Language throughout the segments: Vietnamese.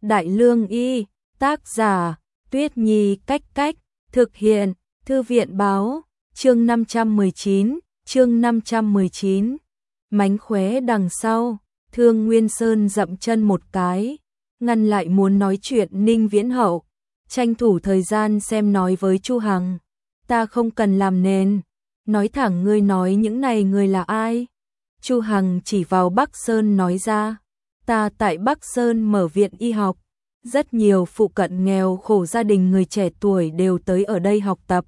Đại Lương Y, tác giả, Tuyết Nhi Cách Cách, thực hiện, Thư viện Báo, chương 519. Mánh khóe đằng sau, Thương Nguyên Sơn dậm chân một cái, ngăn lại muốn nói chuyện Ninh Viễn Hậu, tranh thủ thời gian xem nói với Chu Hằng. Ta không cần làm nền, nói thẳng ngươi nói những này người là ai? Chu Hằng chỉ vào Bắc Sơn nói ra, ta tại Bắc Sơn mở viện y học, rất nhiều phụ cận nghèo khổ gia đình người trẻ tuổi đều tới ở đây học tập.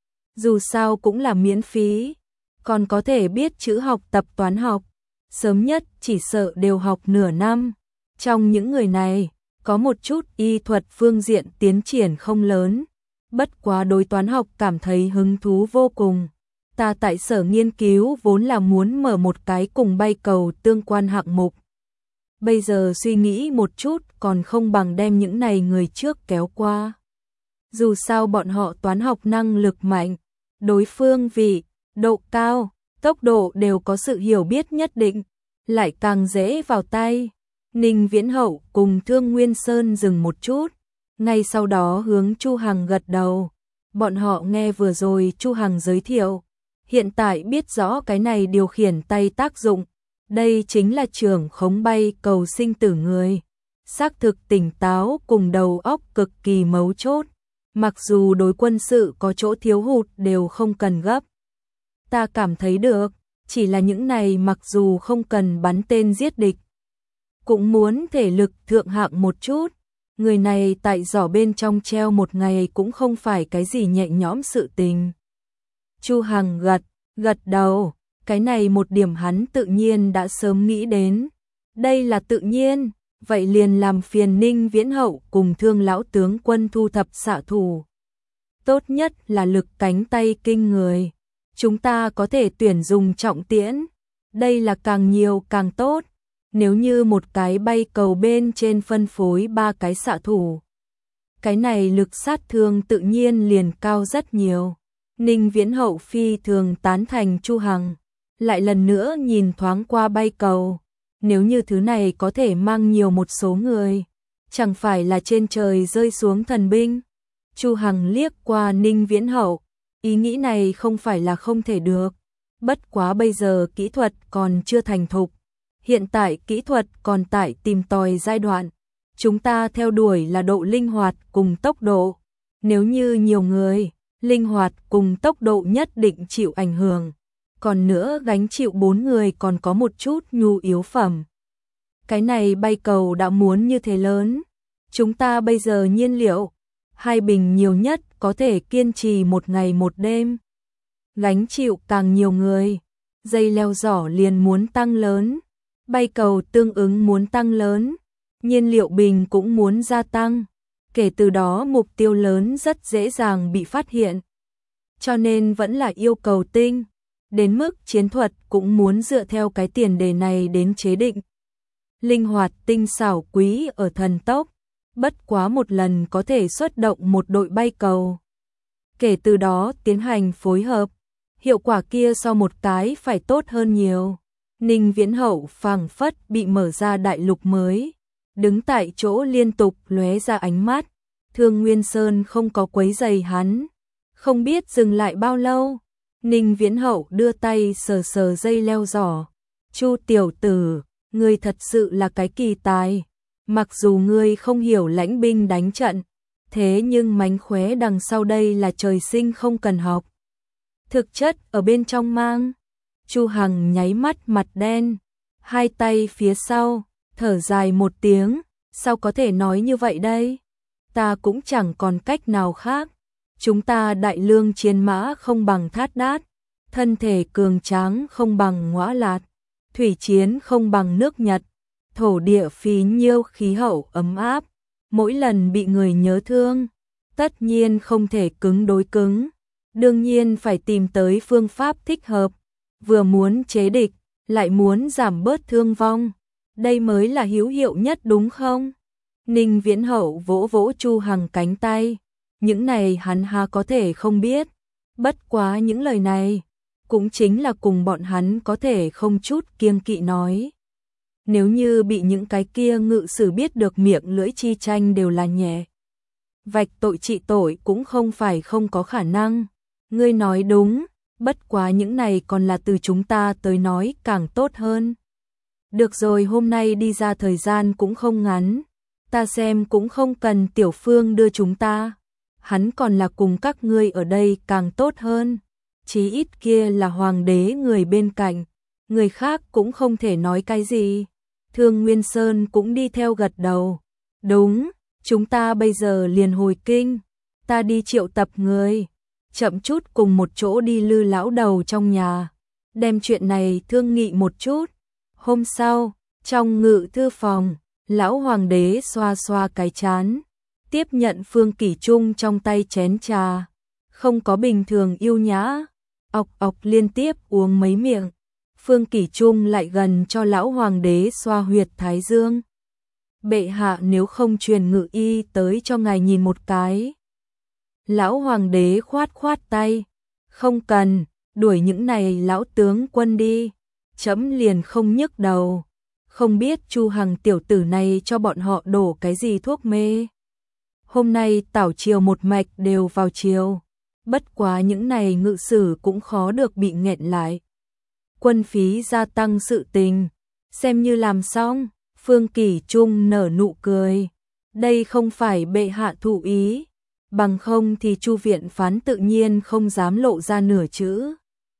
Dù sao cũng là miễn phí, còn có thể biết chữ học tập toán học, sớm nhất chỉ sợ đều học nửa năm. Trong những người này, có một chút y thuật phương diện tiến triển không lớn, bất quá đối toán học cảm thấy hứng thú vô cùng. Ta tại sở nghiên cứu vốn là muốn mở một cái cùng bay cầu tương quan hạng mục. Bây giờ suy nghĩ một chút còn không bằng đem những này người trước kéo qua. Dù sao bọn họ toán học năng lực mạnh, đối phương vị, độ cao, tốc độ đều có sự hiểu biết nhất định, lại càng dễ vào tay. Ninh Viễn Hậu cùng Thương Nguyên Sơn dừng một chút, ngay sau đó hướng Chu Hằng gật đầu. Bọn họ nghe vừa rồi Chu Hằng giới thiệu, hiện tại biết rõ cái này điều khiển tay tác dụng, đây chính là trưởng khống bay cầu sinh tử người. Xác thực tỉnh táo cùng đầu óc cực kỳ mấu chốt, mặc dù đối quân sự có chỗ thiếu hụt đều không cần gấp. Ta cảm thấy được, chỉ là những này mặc dù không cần bắn tên giết địch, cũng muốn thể lực thượng hạng một chút. Người này tại giỏ bên trong treo một ngày cũng không phải cái gì nhẹ nhõm sự tình. Chu Hằng gật đầu, cái này một điểm hắn tự nhiên đã sớm nghĩ đến. Đây là tự nhiên, vậy liền làm phiền Ninh Viễn Hậu cùng Thương lão tướng quân thu thập xạ thủ. Tốt nhất là lực cánh tay kinh người. Chúng ta có thể tuyển dùng trọng tiễn, đây là càng nhiều càng tốt. Nếu như một cái bay cầu bên trên phân phối 3 cái xạ thủ, cái này lực sát thương tự nhiên liền cao rất nhiều. Ninh Viễn Hậu phi thường tán thành Chu Hằng, lại lần nữa nhìn thoáng qua bay cầu. Nếu như thứ này có thể mang nhiều một số người, chẳng phải là trên trời rơi xuống thần binh. Chu Hằng liếc qua Ninh Viễn Hậu, ý nghĩ này không phải là không thể được, bất quá bây giờ kỹ thuật còn chưa thành thục. Hiện tại kỹ thuật còn tại tìm tòi giai đoạn, chúng ta theo đuổi là độ linh hoạt cùng tốc độ. Nếu như nhiều người, linh hoạt cùng tốc độ nhất định chịu ảnh hưởng. Còn nữa gánh chịu 4 người còn có một chút nhu yếu phẩm. Cái này bay cầu đã muốn như thế lớn. Chúng ta bây giờ nhiên liệu, 2 bình nhiều nhất có thể kiên trì 1 ngày 1 đêm. Gánh chịu càng nhiều người, dây leo giỏ liền muốn tăng lớn. Bay cầu tương ứng muốn tăng lớn, nhiên liệu bình cũng muốn gia tăng. Kể từ đó mục tiêu lớn rất dễ dàng bị phát hiện. Cho nên vẫn là yêu cầu tinh, đến mức chiến thuật cũng muốn dựa theo cái tiền đề này đến chế định. Linh hoạt tinh xảo quý ở thần tốc, bất quá một lần có thể xuất động một đội bay cầu. Kể từ đó tiến hành phối hợp, hiệu quả kia so một cái phải tốt hơn nhiều. Ninh Viễn Hậu phảng phất bị mở ra đại lục mới, đứng tại chỗ liên tục lóe ra ánh mắt. Thương Nguyên Sơn không có quấy rầy hắn, không biết dừng lại bao lâu. Ninh Viễn Hậu đưa tay sờ sờ dây leo giỏ. Chu tiểu tử, ngươi thật sự là cái kỳ tài. Mặc dù ngươi không hiểu lãnh binh đánh trận, thế nhưng mánh khóe đằng sau đây là trời sinh không cần học. Thực chất ở bên trong mang. Chu Hằng nháy mắt mặt đen, hai tay phía sau, thở dài một tiếng, sao có thể nói như vậy đây? Ta cũng chẳng còn cách nào khác. Chúng ta Đại Lương chiến mã không bằng Thát Đát, thân thể cường tráng không bằng Ngõa Lạt, thủy chiến không bằng nước Nhật, thổ địa phí nhiêu khí hậu ấm áp, mỗi lần bị người nhớ thương, tất nhiên không thể cứng đối cứng, đương nhiên phải tìm tới phương pháp thích hợp, vừa muốn chế địch, lại muốn giảm bớt thương vong, đây mới là hữu hiệu nhất đúng không? Ninh Viễn Hậu vỗ vỗ Chu Hằng cánh tay, những này hắn há có thể không biết, bất quá những lời này cũng chính là cùng bọn hắn có thể không chút kiêng kỵ nói. Nếu như bị những cái kia ngự sử biết được miệng lưỡi chi tranh đều là nhẹ. Vạch tội trị tội cũng không phải không có khả năng. Ngươi nói đúng, bất quá những này còn là từ chúng ta tới nói càng tốt hơn. Được rồi, hôm nay đi ra thời gian cũng không ngắn, ta xem cũng không cần Tiểu Phương đưa chúng ta. Hắn còn là cùng các ngươi ở đây càng tốt hơn. Chí ít kia là hoàng đế người bên cạnh, người khác cũng không thể nói cái gì. Thương Nguyên Sơn cũng đi theo gật đầu. Đúng, chúng ta bây giờ liền hồi kinh, ta đi triệu tập người, chậm chút cùng một chỗ đi Lư lão đầu trong nhà, đem chuyện này thương nghị một chút. Hôm sau, trong ngự thư phòng, lão hoàng đế xoa xoa cái trán, tiếp nhận Phương Kỷ Trung trong tay chén trà, không có bình thường yêu nhã, ọc ọc liên tiếp uống mấy miệng. Phương Kỷ Trung lại gần cho lão hoàng đế xoa huyệt thái dương. Bệ hạ nếu không truyền ngự y tới cho ngài nhìn một cái. Lão hoàng đế khoát khoát tay, không cần, đuổi những này lão tướng quân đi, chấm liền không nhức đầu. Không biết Chu Hằng tiểu tử này cho bọn họ đổ cái gì thuốc mê. Hôm nay tảo triều một mạch đều vào triều, bất quá những này ngự sử cũng khó được bị nghẹn lại. Quân phí gia tăng sự tình, xem như làm xong. Phương Kỷ Trung nở nụ cười, đây không phải bệ hạ thụ ý, bằng không thì Chu viện phán tự nhiên không dám lộ ra nửa chữ.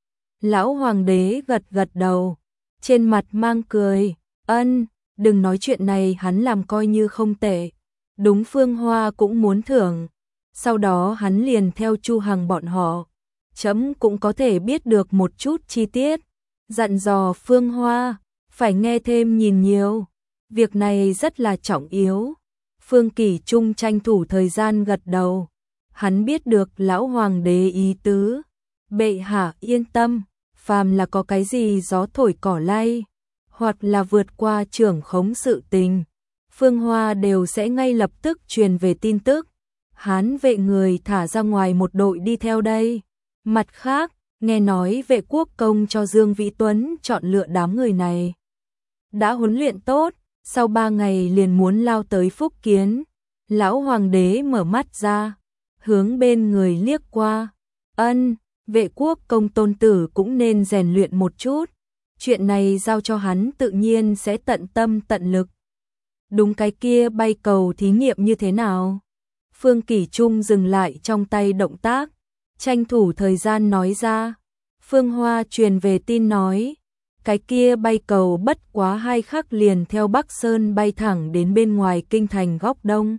Lão hoàng đế gật gật đầu, trên mặt mang cười, ân, đừng nói chuyện này, hắn làm coi như không tệ. Đúng, Phương Hoa cũng muốn thưởng, sau đó hắn liền theo Chu Hằng bọn họ, chấm cũng có thể biết được một chút chi tiết, dặn dò Phương Hoa, phải nghe thêm nhìn nhiều, việc này rất là trọng yếu. Phương Kỷ Trung tranh thủ thời gian gật đầu, hắn biết được lão hoàng đế ý tứ, bệ hạ yên tâm, phàm là có cái gì gió thổi cỏ lay, hoặc là vượt qua trưởng khống sự tình, Phương Hoa đều sẽ ngay lập tức truyền về tin tức. Hán vệ người thả ra ngoài một đội đi theo đây. Mặt khác, nghe nói vệ quốc công cho Dương Vĩ Tuấn chọn lựa đám người này đã huấn luyện tốt, sau 3 ngày liền muốn lao tới Phúc Kiến. Lão hoàng đế mở mắt ra, hướng bên người liếc qua, ân, vệ quốc công tôn tử cũng nên rèn luyện một chút, chuyện này giao cho hắn tự nhiên sẽ tận tâm tận lực. Đúng, cái kia bay cầu thí nghiệm như thế nào? Phương Kỷ Trung dừng lại trong tay động tác, tranh thủ thời gian nói ra. Phương Hoa truyền về tin nói, cái kia bay cầu bất quá 2 khắc liền theo Bắc Sơn bay thẳng đến bên ngoài kinh thành góc đông.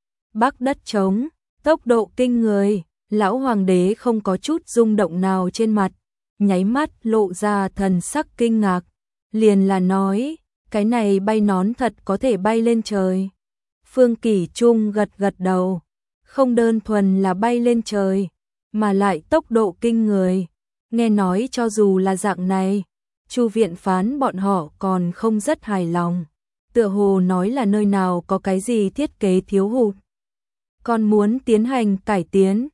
Bắc đất trống, tốc độ kinh người, lão hoàng đế không có chút rung động nào trên mặt, nháy mắt lộ ra thần sắc kinh ngạc, liền là nói, cái này bay nón thật có thể bay lên trời. Phương Kỷ Trung gật gật đầu, không đơn thuần là bay lên trời, mà lại tốc độ kinh người. Nghe nói cho dù là dạng này, Chu viện phán bọn họ còn không rất hài lòng, tựa hồ nói là nơi nào có cái gì thiết kế thiếu hụt, còn muốn tiến hành cải tiến.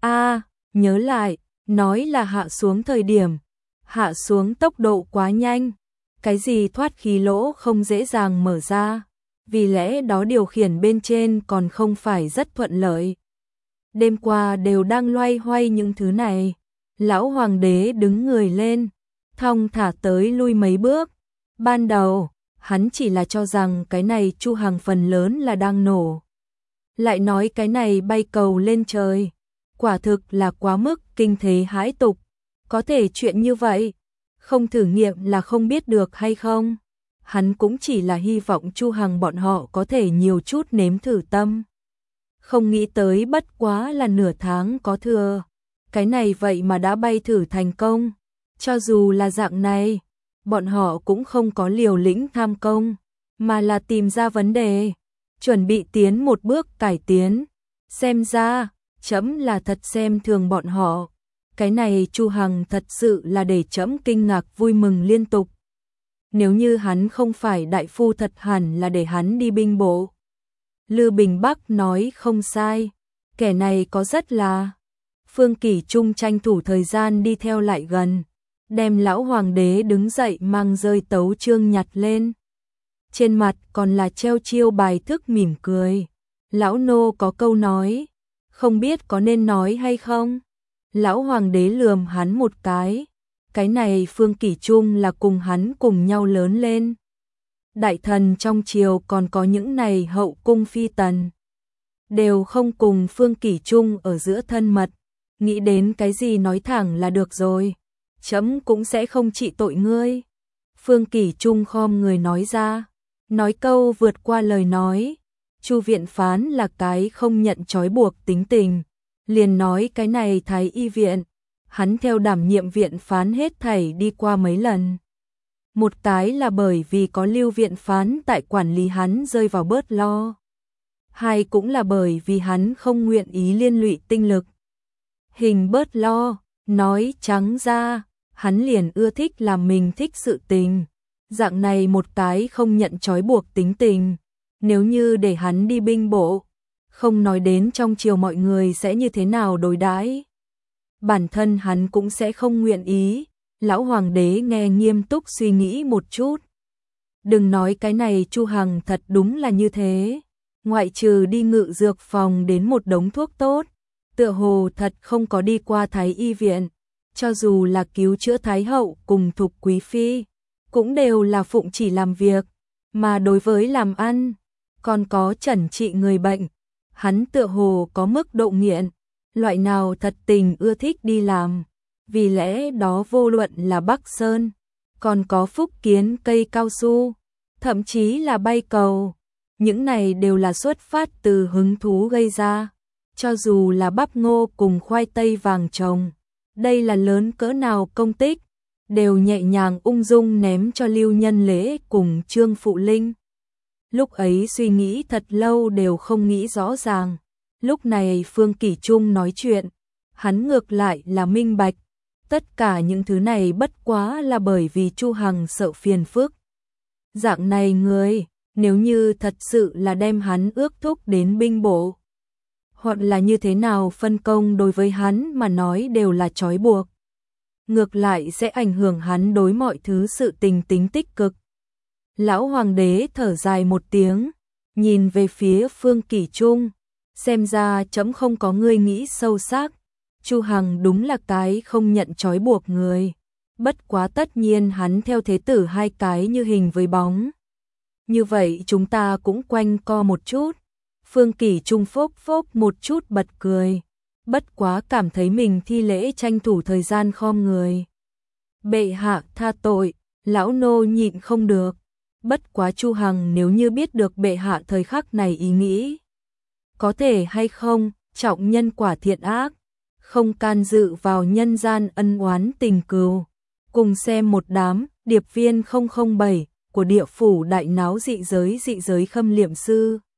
Nhớ lại, nói là hạ xuống thời điểm, hạ xuống tốc độ quá nhanh, cái gì thoát khí lỗ không dễ dàng mở ra, vì lẽ đó điều khiển bên trên còn không phải rất thuận lợi. Đêm qua đều đang loay hoay những thứ này. Lão hoàng đế đứng người lên, thong thả tới lui mấy bước. Ban đầu, hắn chỉ là cho rằng cái này Chu Hằng phần lớn là đang nổ. Lại nói cái này bay cầu lên trời, quả thực là quá mức kinh thế hãi tục. Có thể chuyện như vậy, không thử nghiệm là không biết được hay không. Hắn cũng chỉ là hy vọng Chu Hằng bọn họ có thể nhiều chút nếm thử tâm. Không nghĩ tới bất quá là nửa tháng có thừa. Cái này vậy mà đã bay thử thành công. Cho dù là dạng này, bọn họ cũng không có liều lĩnh tham công, mà là tìm ra vấn đề, chuẩn bị tiến một bước cải tiến. Xem ra, trẫm là thật xem thường bọn họ. Cái này Chu Hằng thật sự là để trẫm kinh ngạc vui mừng liên tục. Nếu như hắn không phải đại phu thật hẳn là để hắn đi binh bộ. Lư Bình Bắc nói không sai, kẻ này có rất là. Phương Kỷ Trung tranh thủ thời gian đi theo lại gần, đem lão hoàng đế đứng dậy mang rơi tấu chương nhặt lên. trên mặt còn là treo chiêu bài thức mỉm cười. Lão nô có câu nói, không biết có nên nói hay không? Lão hoàng đế lườm hắn một cái này Phương Kỷ Trung là cùng hắn cùng nhau lớn lên. Đại thần trong triều còn có những này hậu cung phi tần, đều không cùng Phương Kỷ Trung ở giữa thân mật, nghĩ đến cái gì nói thẳng là được rồi, chấm cũng sẽ không trị tội ngươi. Phương Kỷ Trung khom người nói ra, nói câu vượt qua lời nói. Chu viện phán là cái không nhận trói buộc tính tình, liền nói cái này Thái y viện, hắn theo đảm nhiệm viện phán hết thảy đi qua mấy lần. Một cái là bởi vì có Lưu viện phán tại quản lý hắn rơi vào bớt lo. Hai cũng là bởi vì hắn không nguyện ý liên lụy tinh lực. Hình bớt lo, nói trắng ra, hắn liền ưa thích làm mình thích sự tình. Dạng này một cái không nhận trói buộc tính tình, nếu như để hắn đi binh bộ, không nói đến trong triều mọi người sẽ như thế nào đối đãi, bản thân hắn cũng sẽ không nguyện ý. Lão hoàng đế nghe nghiêm túc suy nghĩ một chút. Đừng nói cái này Chu Hằng thật đúng là như thế, ngoại trừ đi ngự dược phòng đến một đống thuốc tốt, tựa hồ thật không có đi qua Thái y viện, cho dù là cứu chữa Thái hậu cùng Thục quý phi, cũng đều là phụng chỉ làm việc, mà đối với làm ăn, còn có chẩn trị người bệnh, hắn tựa hồ có mức độ nghiện, loại nào thật tình ưa thích đi làm. Vì lẽ đó vô luận là Bắc Sơn, còn có Phúc Kiến cây cao su, thậm chí là bay cầu, những này đều là xuất phát từ hứng thú gây ra. Cho dù là bắp ngô cùng khoai tây vàng trồng, đây là lớn cỡ nào công tích, đều nhẹ nhàng ung dung ném cho Lưu Nhân Lễ cùng Trương Phụ Linh. Lúc ấy suy nghĩ thật lâu đều không nghĩ rõ ràng, lúc này Phương Kỷ Trung nói chuyện, hắn ngược lại là minh bạch. Tất cả những thứ này bất quá là bởi vì Chu Hằng sợ phiền phức. Dạng này người, nếu như thật sự là đem hắn ước thúc đến binh bộ, hoặc là như thế nào phân công đối với hắn mà nói đều là trói buộc. Ngược lại sẽ ảnh hưởng hắn đối mọi thứ sự tình tính tích cực. Lão hoàng đế thở dài một tiếng, nhìn về phía Phương Kỷ Trung, xem ra chấm không có ngươi nghĩ sâu sắc. Chu Hằng đúng là cái không nhận trói buộc người. Bất quá tất nhiên hắn theo thế tử hai cái như hình với bóng. Như vậy chúng ta cũng quanh co một chút. Phương Kỷ Trung phốc phốc một chút bật cười. Bất quá cảm thấy mình thi lễ tranh thủ thời gian khom người. Bệ hạ tha tội, lão nô nhịn không được. Bất quá Chu Hằng nếu như biết được bệ hạ thời khắc này ý nghĩ, có thể hay không, trọng nhân quả thiện ác, không can dự vào nhân gian ân oán tình cừu. Cùng xem một đám điệp viên 007 của địa phủ đại náo dị giới khâm liệm sư.